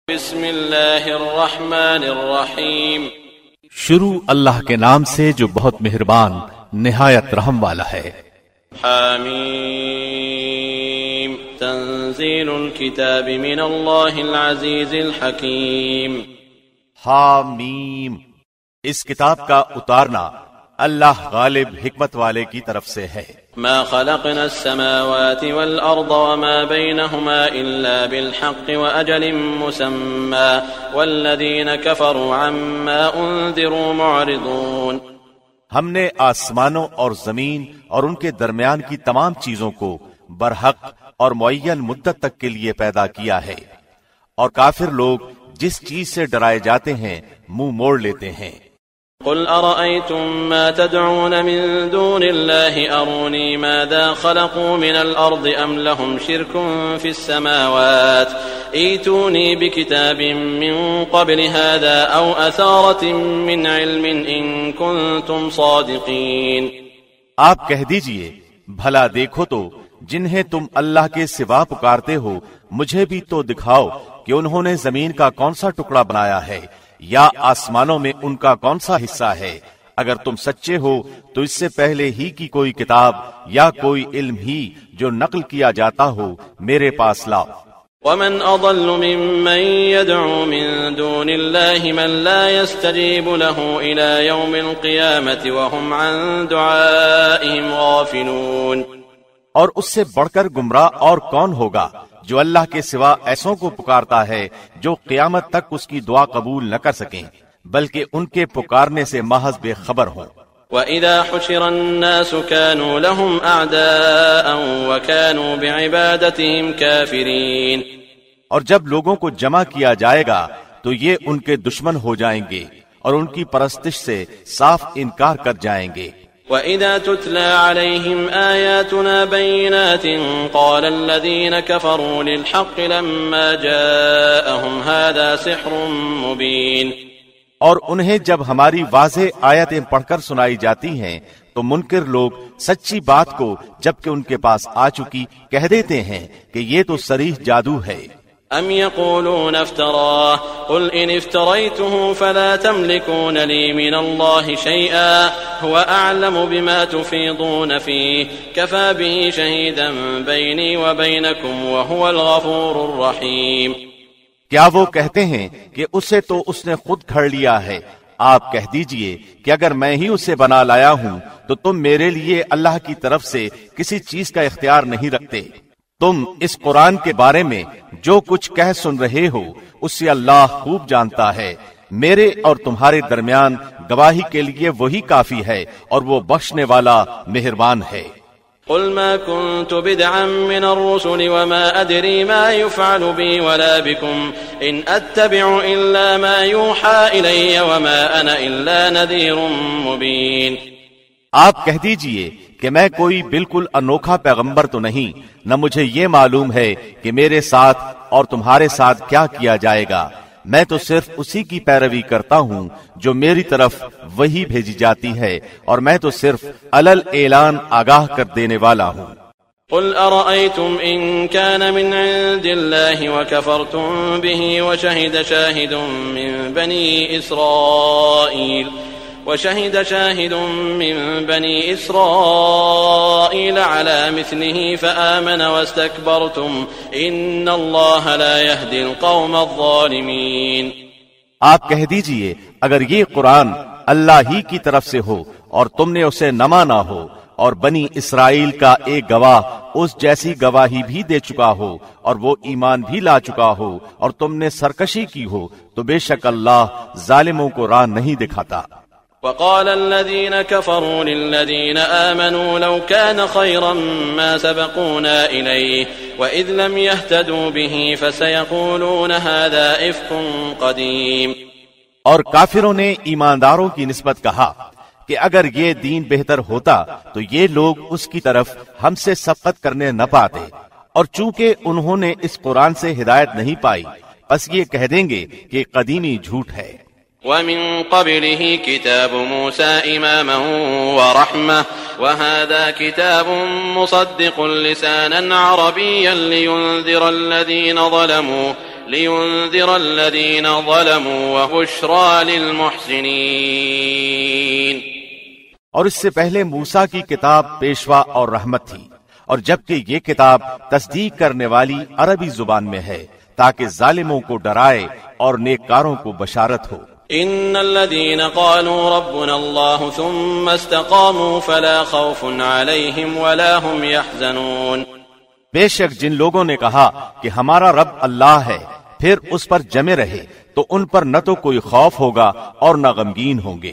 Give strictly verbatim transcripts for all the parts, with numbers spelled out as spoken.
بسم اللہ الرحمن الرحیم، شروع اللہ کے نام سے جو بہت مہربان نہایت رحم والا ہے۔ حامیم، تنزیل الکتاب من اللہ العزیز الحکیم۔ حامیم، اس کتاب کا اتارنا اللہ غالب حکمت والے کی طرف سے ہے۔ ما خلقنا السماوات والأرض وما بينهما إلا بالحق وأجل مسمى والذين كفروا عما أنذروا معرضون۔ ہم نے آسمانوں اور زمین اور ان کے درمیان کی تمام چیزوں کو برحق اور معین مدت تک کے لیے پیدا کیا ہے، اور کافر لوگ جس چیز سے ڈرائے جاتے ہیں منہ موڑ لیتے ہیں۔ قل أرأيتم ما تدعون من دون الله أروني ماذا خلقوا من الأرض أم لهم شرك في السماوات ائتوني بكتاب من قبل هذا أو أثارة من علم إن كنتم صادقين۔ آپ کہہ دیجئے، بھلا دیکھو تو جنہیں تم اللہ کے سوا پکارتے ہو مجھے بھی تو دکھاؤ کہ انہوں نے زمین کا کون سا ٹکڑا بنایا ہے یا آسمانوں میں ان کا کون سا حصہ ہے۔ اگر تم سچے ہو تو اس سے پہلے ہی کی کوئی کتاب یا کوئی علم ہی جو نقل کیا جاتا ہو میرے پاس لاؤ۔ ومن اضل ممن يدعو من دون الله من لا يستجيب له الى يوم القيامة وهم عن دعائهم غافلون۔ اور اس سے بڑھ کر گمراہ اور کون ہوگا جو اللہ کے سوا ایسوں کو پکارتا ہے جو قیامت تک اس کی دعا قبول نہ کر سکیں بلکہ ان کے پکارنے سے محض بے خبر ہوں۔ وَإِذَا حُشِرَ النَّاسُ كَانُوا لَهُمْ أَعْدَاءً وَكَانُوا بِعِبَادَتِهِمْ كَافِرِينَ۔ اور جب لوگوں کو جمع کیا جائے گا تو یہ ان کے دشمن ہو جائیں گے اور ان کی پرستش سے صاف انکار کر جائیں گے۔ وَإِذَا تُتْلَى عَلَيْهِمْ آيَاتُنَا بَيِّنَاتٍ قَالَ الَّذِينَ كَفَرُوا لِلْحَقِّ لَمَّا جَاءَهُمْ هَذَا سِحْرٌ مُبِينٌ۔ اور انہیں جب ہماری واضح آیتیں پڑھ کر سنائی جاتی ہیں تو منکر لوگ سچی بات کو جبکہ ان کے پاس آ چکی کہہ دیتے ہیں کہ یہ تو صریح جادو ہے۔ ام يقولون افتراه قل ان افتريته فلا تملكون لي من الله شيئا هو اعلم بما تفيضون فيه كفى به شهيدا بيني وبينكم وهو الغفور الرحيم۔ کیا وہ کہتے ہیں کہ اسے تو اس نے خود گھڑ لیا ہے؟ آپ کہہ دیجئے کہ اگر میں ہی اسے بنا لایا ہوں تو تم میرے لیے اللہ کی طرف سے کسی چیز کا اختیار نہیں رکھتے۔ تم اس قرآن کے بارے میں جو کچھ کہہ سن رہے ہو اس سے اللہ خوب جانتا ہے۔ میرے اور تمہارے درمیان گواہی کے لیے وہی کافی ہے اور وہ بخشنے والا مہربان ہے۔ قل ما كنت بدعا من الرسل وما أدري ما يفعل بي ولا بكم إن أتبع إلا ما يوحى إلي وما أنا إلا نذير مبين۔ آپ کہہ دیجئے کہ میں کوئی بالکل انوکھا پیغمبر تو نہیں، نہ مجھے یہ معلوم ہے کہ میرے ساتھ اور تمہارے ساتھ کیا کیا جائے گا۔ میں تو صرف اسی کی پیروی کرتا ہوں جو میری طرف وہی بھیجی جاتی ہے، اور میں تو صرف علل اعلان آگاہ کر دینے والا ہوں۔ قل أرأيتم إن كان من عند الله وكفرتم به وشهد شاهد من بني إسرائيل وشهد شاهد من بني إسرائيل على مثله فآمن واستكبرتم إن الله لا يهدي القوم الظالمين۔ آپ کہہ دیجئے اگر یہ قرآن اللہ ہی کی طرف سے ہو اور تم نے اسے نہ مانا ہو اور بنی اسرائیل کا ایک گواہ اس جیسی گواہی بھی دے چکا ہو اور وہ ایمان بھی لا چکا ہو اور تم نے سرکشی کی ہو تو بے شک اللہ ظالموں کو راہ نہیں دکھاتا۔ وقال الذين كفروا للذين آمنوا لو كان خيرا ما سبقونا إليه وإذ لم يهتدوا به فسيقولون هذا إفك قديم۔ اور کافروں نے ایمانداروں کی نسبت کہا کہ اگر یہ دین بہتر ہوتا تو یہ لوگ اس کی طرف ہم سے سبقت کرنے نہ پاتے، اور چونکہ انہوں نے اس قرآن سے ہدایت نہیں پائی بس یہ کہہ دیں گے کہ قدیمی جھوٹ ہے۔ ومن قبله كتاب موسى إماما ورحمة وهذا كتاب مصدق لسانا عربيا لينذر الذين ظلموا لينذر الذين ظلموا وبشرى للمحسنين۔ اور اس سے پہلے موسیٰ کی کتاب پیشوا اور رحمت تھی، اور جبکہ یہ کتاب تصدیق کرنے والی عربی زبان میں ہے تاکہ ظالموں کو ڈرائے اور نیککاروں کو بشارت ہو۔ ان الذين قالوا ربنا الله ثم استقاموا فلا خوف عليهم ولا هم يحزنون۔ بے شک جن لوگوں نے کہا کہ ہمارا رب اللہ ہے پھر اس پر جمے رہے تو ان پر نہ تو کوئی خوف ہوگا اور نہ غمگین ہوں گے۔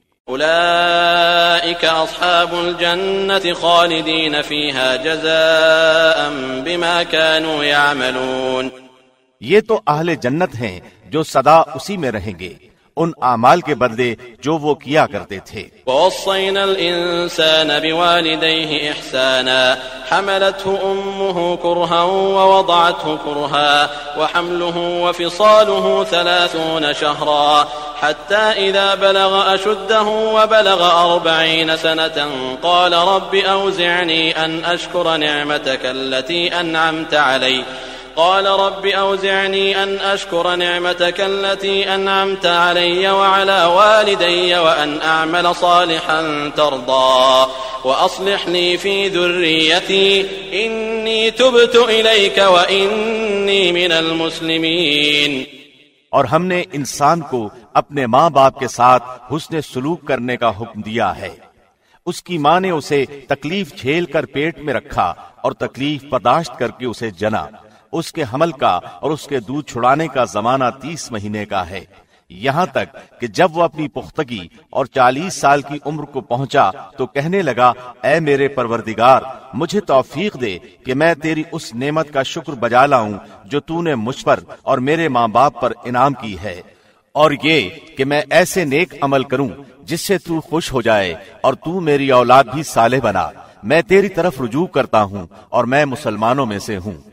اولئك اصحاب الجنة خالدين فيها جزاء بما كانوا يعملون۔ یہ تو اہل جنت ہیں جو سدا اسی میں رہیں گے ان اعمال کے بدلے جو وہ کیا کرتے تھے۔ ووصينا الإنسان بوالديه إحسانا حملته أمه كرها ووضعته كرها وحمله وفصاله ثلاثون شهرا حتى إذا بلغ أشده وبلغ أربعين سنة قال رب أوزعني أن أشكر نعمتك التي أنعمت علي قال رب أوزعني أن أشكر نعمتك التي أنعمت علي وعلى والدي وأن أعمل صالحا ترضى وأصلح لي في ذريتي إني تبت إليك وإني من المسلمين۔ اور ہم نے انسان کو اپنے ماں باپ کے ساتھ حسن سلوک کرنے کا حکم دیا ہے۔ اس کی ماں نے اسے تکلیف جھیل کر پیٹ میں رکھا اور تکلیف برداشت کر کے اسے جنا۔ اس کے حمل کا اور اس کے دودھ چھڑانے کا زمانہ تیس مہینے کا ہے، یہاں تک کہ جب وہ اپنی پختگی اور چالیس سال کی عمر کو پہنچا تو کہنے لگا اے میرے پروردگار مجھے توفیق دے کہ میں تیری اس نعمت کا شکر بجا لاؤں جو تو نے مجھ پر اور میرے ماں باپ پر انعام کی ہے، اور یہ کہ میں ایسے نیک عمل کروں جس سے تو خوش ہو جائے اور تو میری اولاد بھی صالح بنا۔ میں تیری طرف رجوع کرتا ہوں اور میں مسلمانوں میں سے ہوں۔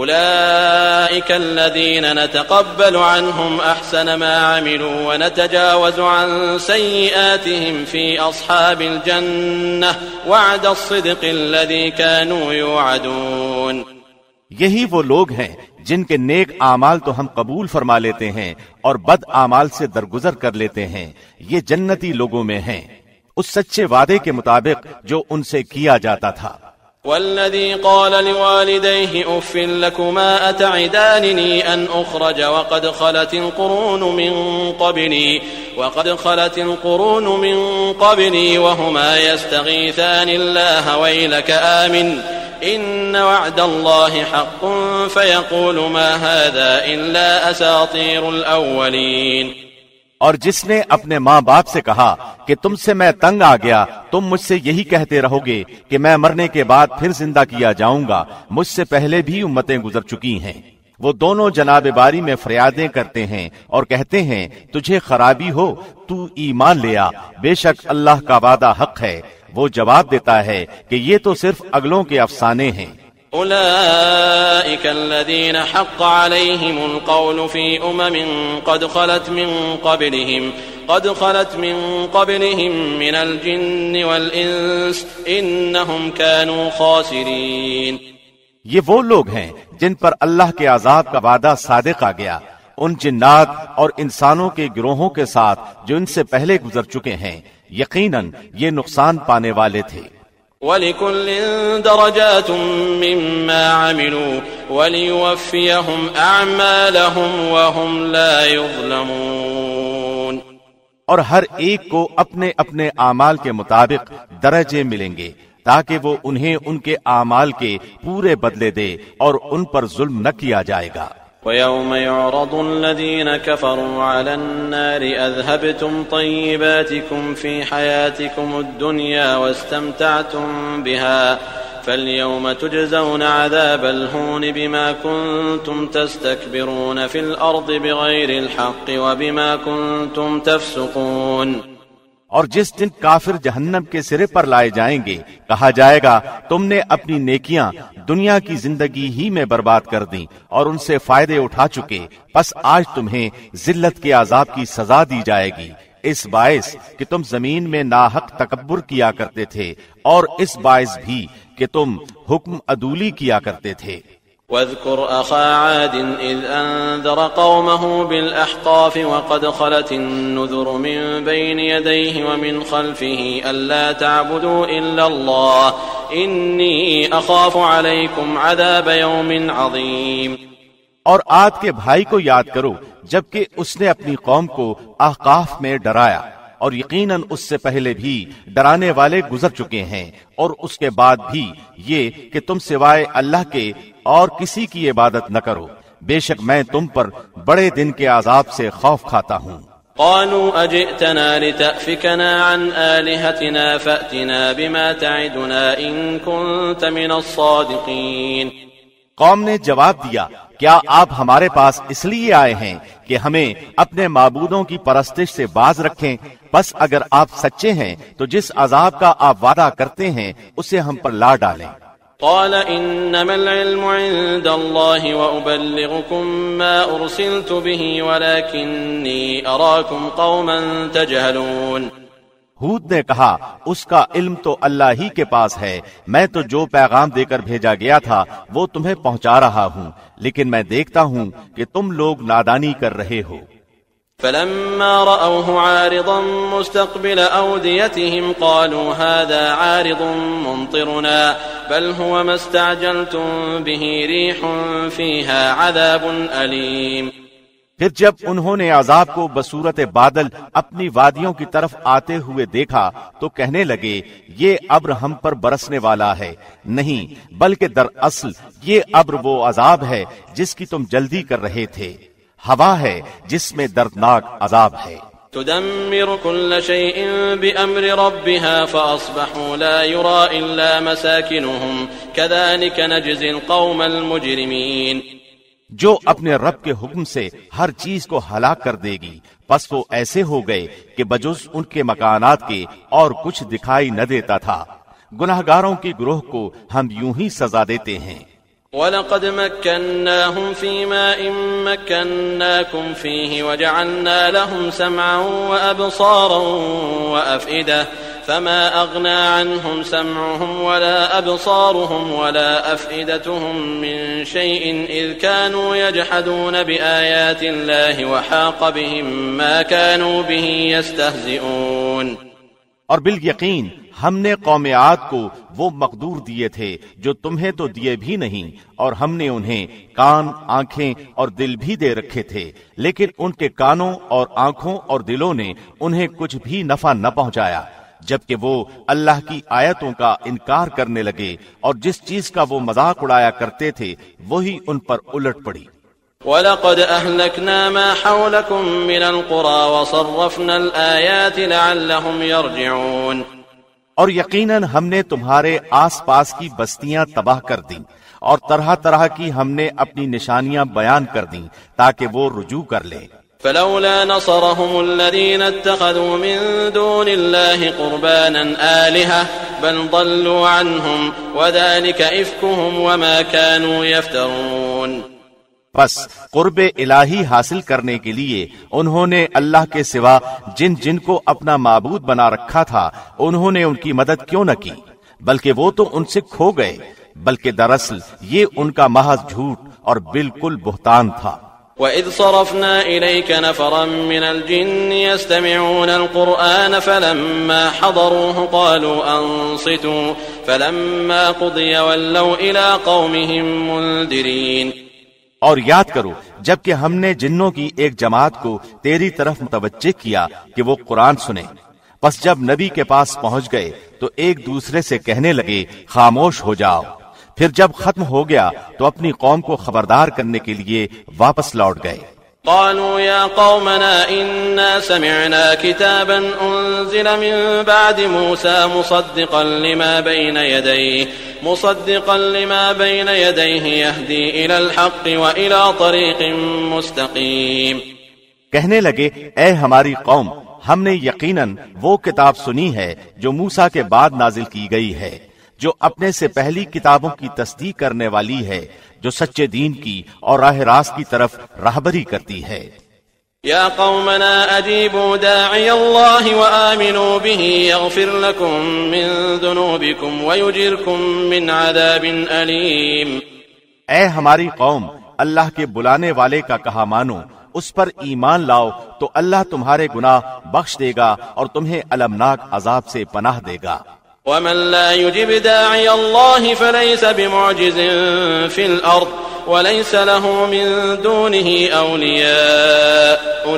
أولئك الذين نتقبل عنهم أحسن ما عملوا ونتجاوز عن سيئاتهم في أصحاب الجنة وعد الصدق الذي كانوا يوعدون۔ یہی وہ لوگ ہیں جن کے نیک اعمال تو ہم قبول فرما لیتے ہیں اور بد اعمال سے درگزر کر لیتے ہیں، یہ جنتی لوگوں میں ہیں اس سچے وعدے کے مطابق جو ان سے کیا جاتا تھا۔ والذي قال لوالديه أف لكما أتعدانني أن أخرج وقد خلت القرون من قبلي وقد خلت القرون من قبلي وهما يستغيثان الله ويلك آمن إن وعد الله حق فيقول ما هذا إلا أساطير الأولين۔ اور جس نے اپنے ماں باپ سے کہا کہ تم سے میں تنگ آ گیا، تم مجھ سے یہی کہتے رہو گے کہ میں مرنے کے بعد پھر زندہ کیا جاؤں گا، مجھ سے پہلے بھی امتیں گزر چکی ہیں۔ وہ دونوں جناب باری میں فریادیں کرتے ہیں اور کہتے ہیں تجھے خرابی ہو تو ایمان لیا، بے شک اللہ کا وعدہ حق ہے۔ وہ جواب دیتا ہے کہ یہ تو صرف اگلوں کے افسانے ہیں۔ أولئك الذين حق عليهم القول في أمم قد خلت من قبلهم قد خلت من قبلهم من الجن والإنس إنهم كانوا خاسرين۔ یہ وہ لوگ ہیں جن پر اللہ کے عذاب کا وعدہ صادق آ گیا، ان جنات اور انسانوں کے گروہوں کے ساتھ جو ان سے پہلے گزر چکے ہیں، یقیناً یہ نقصان پانے والے تھے۔ وَلِكُلٍّ دَرَجَاتٌ مِّمَّا عَمِلُوا وَلِيُوَفِّيَهُمْ أَعْمَالَهُمْ وَهُمْ لَا يُظْلَمُونَ۔ اور ہر ایک کو اپنے اپنے اعمال کے مطابق درجے ملیں گے تاکہ وہ انہیں ان کے اعمال کے پورے بدلے دے اور ان پر ظلم نہ کیا جائے گا۔ وَيَوْمَ يُعْرَضُ الَّذِينَ كَفَرُوا عَلَى النَّارِ أَذْهَبْتُمْ طَيِّبَاتِكُمْ فِي حَيَاتِكُمُ الدُّنْيَا وَاسْتَمْتَعْتُمْ بِهَا فَالْيَوْمَ تُجْزَوْنَ عَذَابَ الْهُونِ بِمَا كُنتُمْ تَسْتَكْبِرُونَ فِي الْأَرْضِ بِغَيْرِ الْحَقِّ وَبِمَا كُنتُمْ تَفْسُقُونَ۔ اور جس دن کافر جہنم کے سرے پر لائے جائیں گے کہا جائے گا تم نے اپنی نیکیاں دنیا کی زندگی ہی میں برباد کر دیں اور ان سے فائدے اٹھا چکے، پس آج تمہیں ذلت کے عذاب کی سزا دی جائے گی، اس باعث کہ تم زمین میں ناحق تکبر کیا کرتے تھے اور اس باعث بھی کہ تم حکم عدولی کیا کرتے تھے۔ واذكر أخا عاد إذ أنذر قومه بالأحقاف وقد خلت النذر من بين يديه ومن خلفه ألا تعبدوا إلا الله إني أخاف عليكم عذاب يوم عظيم۔ اور عاد کے بھائی کو یاد کرو جبکہ اس نے اپنی قوم کو احقاف میں ڈرایا، اور یقیناً اس سے پہلے بھی ڈرانے والے گزر چکے ہیں، اور اس کے بعد بھی یہ کہ تم سوائے اللہ کے اور کسی کی عبادت نہ کرو، بے شک میں تم پر بڑے دن کے عذاب سے خوف کھاتا ہوں۔ قالوا أجئتنا لتأفكنا عن آلهتنا فأتنا بما تعدنا إن كنت من الصادقين۔ قوم نے جواب دیا، کیا آپ ہمارے پاس اس لیے آئے ہیں کہ ہمیں اپنے معبودوں کی پرستش سے باز رکھیں؟ بس اگر آپ سچے ہیں تو جس عذاب کا آپ وعدہ کرتے ہیں اسے ہم پر لا ڈالیں۔ قال انما العلم عند الله وابلغكم ما ارسلت به ولكني اراكم قوما تجهلون۔ ہود نے کہا، اس کا علم تو اللہ ہی کے پاس ہے، میں تو جو پیغام دے کر بھیجا گیا تھا وہ تمہیں پہنچا رہا ہوں، لیکن میں دیکھتا ہوں کہ تم لوگ نادانی کر رہے ہو۔ فلما رأوه عارضا مستقبل أوديتهم قالوا هذا عارض ممطرنا بل هو ما استعجلتم به ريح فيها عذاب أليم۔ پھر جب انہوں نے عذاب کو بصورت بادل اپنی وادیوں کی طرف آتے ہوئے دیکھا تو کہنے لگے یہ ابر ہم پر برسنے والا ہے، نہیں بلکہ دراصل یہ ابر وہ عذاب ہے جس کی تم جلدی کر رہے تھے، ہوا ہے جس میں دردناک عذاب ہے۔ تدمر كل شيء بأمر ربها فأصبحوا لا يرى إلا مساكنهم كذلك نجزي القوم المجرمين۔ جو اپنے رب کے حکم سے ہر چیز کو ہلاک کر دے گی، پس وہ ایسے ہو گئے کہ بجز ان کے مکانات کے اور کچھ دکھائی نہ دیتا تھا۔ گناہگاروں کی گروہ کو ہم یوں ہی سزا دیتے ہیں۔ وَلَقَدْ مَكَّنَّاهُمْ فِي مَاءٍ مَكَّنَّاكُمْ فِيهِ وَجَعَلْنَا لَهُمْ سَمْعًا وَأَبْصَارًا وَأَفْئِدَةً فَمَا أَغْنَى عَنْهُمْ سَمْعُهُمْ وَلَا أَبْصَارُهُمْ وَلَا أَفْئِدَتُهُمْ مِنْ شَيْءٍ إِذْ كَانُوا يَجْحَدُونَ بِآيَاتِ اللَّهِ وَحَاقَ بِهِمْ مَا كَانُوا بِهِ يَسْتَهْزِئُونَ۔ اور بالیقین ہم نے قوم عاد کو وہ مقدور دیے تھے جو تمہیں تو دیے بھی نہیں، اور ہم نے انہیں کان، آنکھیں اور دل بھی دے رکھے تھے، لیکن ان کے کانوں اور آنکھوں اور دلوں نے انہیں کچھ بھی نفع نہ پہنچایا، جبکہ وہ اللہ کی آیتوں کا انکار کرنے لگے، اور جس چیز کا وہ مذاق اڑایا کرتے تھے وہی ان پر الٹ پڑی۔ وَلَقَدْ أَهْلَكْنَا مَا حَوْلَكُمْ مِنَ الْقُرَى وَصَرَّفْنَا الْآيَاتِ لَعَلَّهُمْ يَرْجِعُونَ۔ اور یقیناً ہم نے تمہارے آس پاس کی بستیاں تباہ کر دیں، اور طرح طرح کی ہم نے اپنی نشانیاں بیان کر دیں تاکہ وہ رجوع کر لیں۔ فلولا نصرهم الذين اتخذوا من دون الله قربانا آلهة بل ضلوا عنهم وذلك إفكهم وما كانوا يفترون۔ پس قرب الہی حاصل کرنے کے لیے انہوں نے اللہ کے سوا جن جن کو اپنا معبود بنا رکھا تھا انہوں نے ان کی مدد کیوں نہ کی، بلکہ وہ تو ان سے کھو گئے، بلکہ دراصل یہ ان کا محض جھوٹ اور بالکل بہتان تھا۔ وَإِذْ صَرَفْنَا إِلَيْكَ نَفَرًا مِّنَ الْجِنِّ يَسْتَمِعُونَ الْقُرْآنَ فَلَمَّا حَضَرُوهُ قَالُوا أَنصِتُوا فَلَمَّا قُضِيَ وَلَّوْا إِلَىٰ قَوْمِهِمْ مُنذِرِينَ۔ اور یاد کرو جبکہ ہم نے جنوں کی ایک جماعت کو تیری طرف متوجہ کیا کہ وہ قرآن سنیں، پس جب نبی کے پاس پہنچ گئے تو ایک دوسرے سے کہنے لگے خاموش ہو جاؤ، پھر جب ختم ہو گیا تو اپنی قوم کو خبردار کرنے کے لیے واپس لوٹ گئے۔ قالوا يا قومنا إنا سمعنا كتابا أنزل من بعد موسى مصدقا لما بين يديه مصدقا لما بين يديه يهدي إلى الحق وإلى طريق مستقيم۔ کہنے لگے اے ہماری قوم، ہم نے یقیناً وہ کتاب سنی ہے جو موسیٰ کے بعد نازل کی گئی ہے، جو اپنے سے پہلی کتابوں کی تصدیق کرنے والی ہے، جو سچے دین کی اور راہ راست کی طرف راہبری کرتی ہے۔ یا قومنا اجیبوا داعی اللہ وآمنوا به یغفر لکم من ذنوبکم ویجرکم من عذاب علیم۔ اے ہماری قوم، اللہ کے بلانے والے کا کہا مانو، اس پر ایمان لاؤ تو اللہ تمہارے گناہ بخش دے گا اور تمہیں المناک عذاب سے پناہ دے گا۔ ومن لا يجب داعي الله فليس بمعجز في الأرض وليس له من دونه أولياء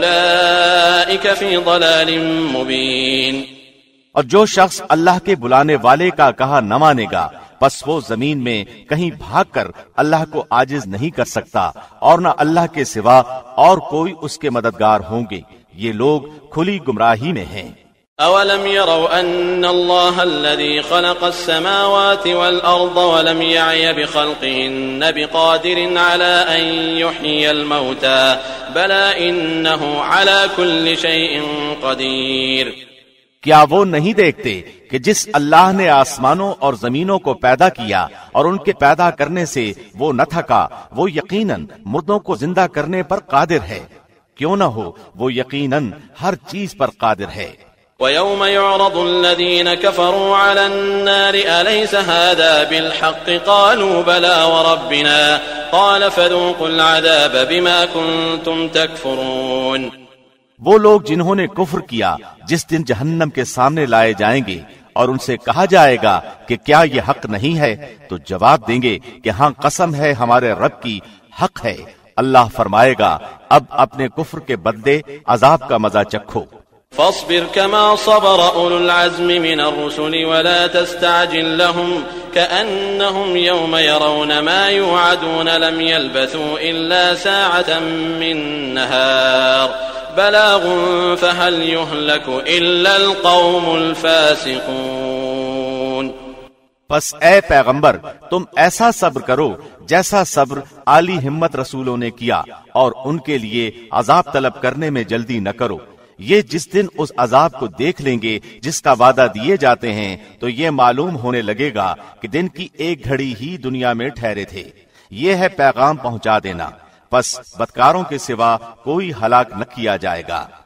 أولئك في ضلال مبين۔ اور جو شخص اللہ کے بلانے والے کا کہا نہ مانے گا بس وہ زمین میں کہیں بھاگ کر اللہ کو عاجز نہیں کر سکتا، اور نہ اللہ کے سوا اور کوئی اس کے مددگار ہوں گے، یہ لوگ کھلی گمراہی میں ہیں۔ أولم يروا أن الله الذي خلق السماوات والأرض ولم يعي بخلقهن بقادر على أن يحيي الموتى بلى إنه على كل شيء قدير۔ کیا وہ نہیں دیکھتے کہ جس اللہ نے آسمانوں اور زمینوں کو پیدا کیا اور ان کے پیدا کرنے سے وہ نہ تھکا، وہ یقیناً مردوں کو زندہ کرنے پر قادر ہے، کیوں نہ ہو وہ یقیناً ہر چیز پر قادر ہے۔ وَيَوْمَ يُعْرَضُ الَّذِينَ كَفَرُوا عَلَى النَّارِ أَلَيْسَ هَذَا بِالْحَقِّ قَالُوا بَلَى وَرَبِّنَا قَالَ فَذُوقُوا الْعَذَابَ بِمَا كُنتُمْ تَكْفُرُونَ۔ وہ لوگ جنہوں نے کفر کیا جس دن جہنم کے سامنے لائے جائیں گے اور ان سے کہا جائے گا کہ کیا یہ حق نہیں ہے، تو جواب دیں گے کہ ہاں قسم ہے ہمارے رب کی، حق ہے۔ اللہ فرمائے گا اب اپنے کفر کے بدلے عذاب کا مزہ چکھو۔ فاصبر كما صبر أولو العزم من الرسل ولا تستعجل لهم كأنهم يوم يرون ما يوعدون لم يلبثوا إلا ساعة من نهار بلاغ فهل يهلك إلا القوم الفاسقون۔ پس اے پیغمبر تم ایسا صبر کرو جیسا صبر عالی ہمت رسولوں نے کیا، اور ان کے لیے عذاب طلب کرنے میں جلدی نہ کرو۔ یہ جس دن اس عذاب کو دیکھ لیں گے جس کا وعدہ دیے جاتے ہیں تو یہ معلوم ہونے لگے گا کہ دن کی ایک گھڑی ہی دنیا میں ٹھہرے تھے۔ یہ ہے پیغام پہنچا دینا، پس بدکاروں کے سوا کوئی ہلاک نہ کیا جائے گا۔